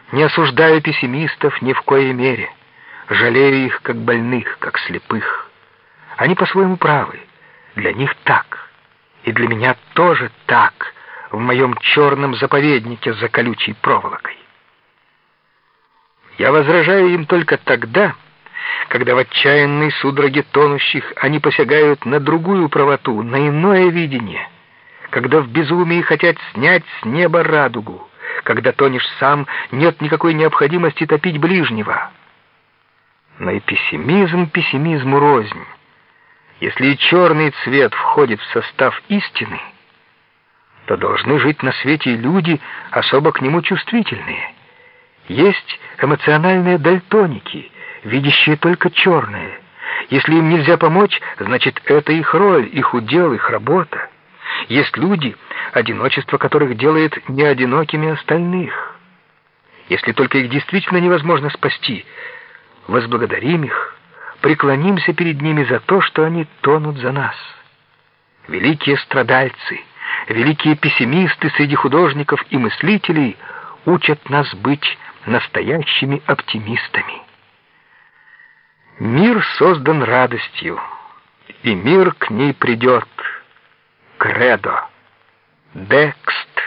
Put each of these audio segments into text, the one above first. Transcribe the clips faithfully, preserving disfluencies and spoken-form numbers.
Не осуждаю пессимистов ни в коей мере. Жалею их, как больных, как слепых. Они по-своему правы. Для них так. И для меня тоже так, в моем черном заповеднике за колючей проволокой. Я возражаю им только тогда, когда в отчаянной судороге тонущих они посягают на другую правоту, на иное видение, когда в безумии хотят снять с неба радугу, когда тонешь сам, нет никакой необходимости топить ближнего. Но и пессимизм пессимизму рознь. Если и черный цвет входит в состав истины, то должны жить на свете и люди, особо к нему чувствительные. Есть эмоциональные дальтоники, видящие только черное. Если им нельзя помочь, значит, это их роль, их удел, их работа. Есть люди, одиночество которых делает неодинокими остальных. Если только их действительно невозможно спасти, возблагодарим их, преклонимся перед ними за то, что они тонут за нас. Великие страдальцы, великие пессимисты среди художников и мыслителей учат нас быть настоящими оптимистами. Мир создан радостью, и мир к ней придет. Кредо. Декст.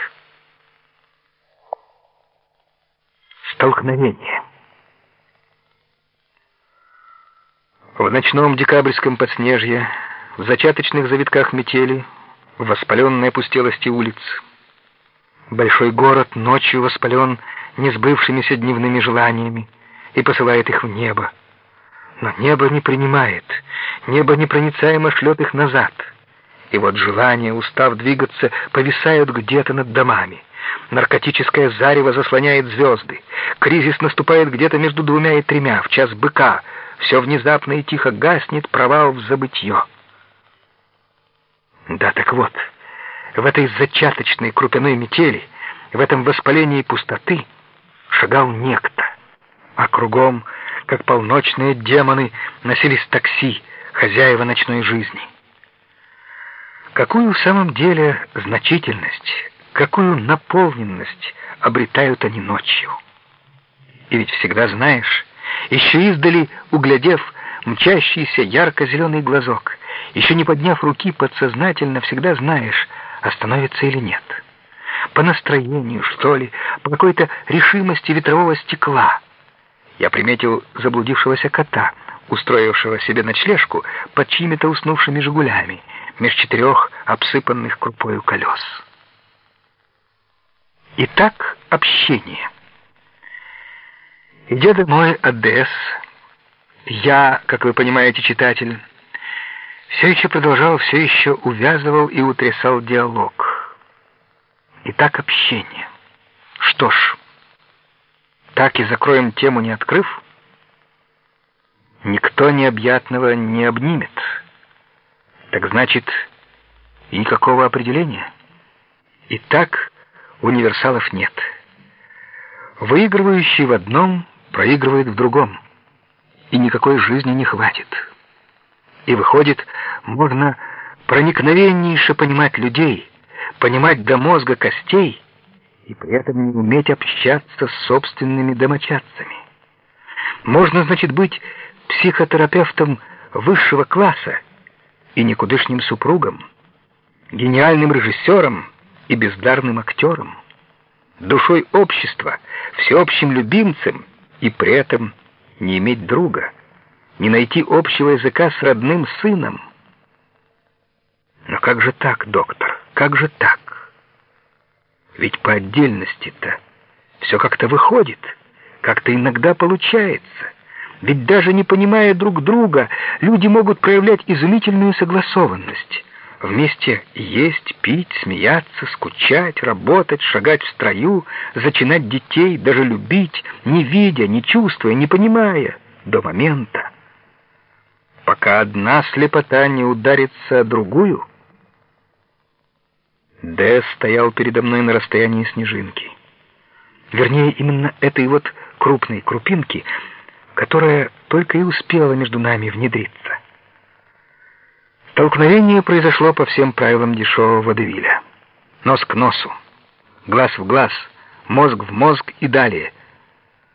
Столкновение. В ночном декабрьском подснежье, в зачаточных завитках метели, в воспаленной опустелости улиц, большой город ночью воспален несбывшимися дневными желаниями и посылает их в небо. Но небо не принимает, небо непроницаемо шлет их назад. И вот желания, устав двигаться, повисают где-то над домами. Наркотическое зарево заслоняет звезды. Кризис наступает где-то между двумя и тремя, в час быка. Все внезапно и тихо гаснет, провал в забытье. Да, так вот, в этой зачаточной крупяной метели, в этом воспалении пустоты шагал некто, а кругом, как полночные демоны, носились такси, хозяева ночной жизни. Какую в самом деле значительность, какую наполненность обретают они ночью? И ведь всегда знаешь, еще издали углядев мчащийся ярко-зеленый глазок, еще не подняв руки, подсознательно всегда знаешь, остановится или нет. По настроению, что ли, по какой-то решимости ветрового стекла. Я приметил заблудившегося кота, устроившего себе ночлежку под чьими-то уснувшими «Жигулями», меж четырех обсыпанных крупою колес. Итак, общение. Идя домой от ДС, я, как вы понимаете, читатель, все еще продолжал, все еще увязывал и утрясал диалог. Итак, общение. Что ж, так и закроем тему, не открыв. Никто необъятного не обнимет. Так значит, и никакого определения. Итак, универсалов нет. Выигрывающий в одном проигрывает в другом. И никакой жизни не хватит. И выходит, можно проникновеннейше понимать людей, понимать до мозга костей, и при этом не уметь общаться с собственными домочадцами. Можно, значит, быть психотерапевтом высшего класса и никудышним супругом, гениальным режиссером и бездарным актером, душой общества, всеобщим любимцем и при этом не иметь друга, не найти общего языка с родным сыном. Но как же так, доктор, как же так? Ведь по отдельности-то все как-то выходит, как-то иногда получается. Ведь даже не понимая друг друга, люди могут проявлять изумительную согласованность. Вместе есть, пить, смеяться, скучать, работать, шагать в строю, зачинать детей, даже любить, не видя, не чувствуя, не понимая, до момента, пока одна слепота не ударится о другую. Д стоял передо мной на расстоянии снежинки. Вернее, именно этой вот крупной крупинки, которая только и успела между нами внедриться. Столкновение произошло по всем правилам дешевого водевиля. Нос к носу, глаз в глаз, мозг в мозг и далее.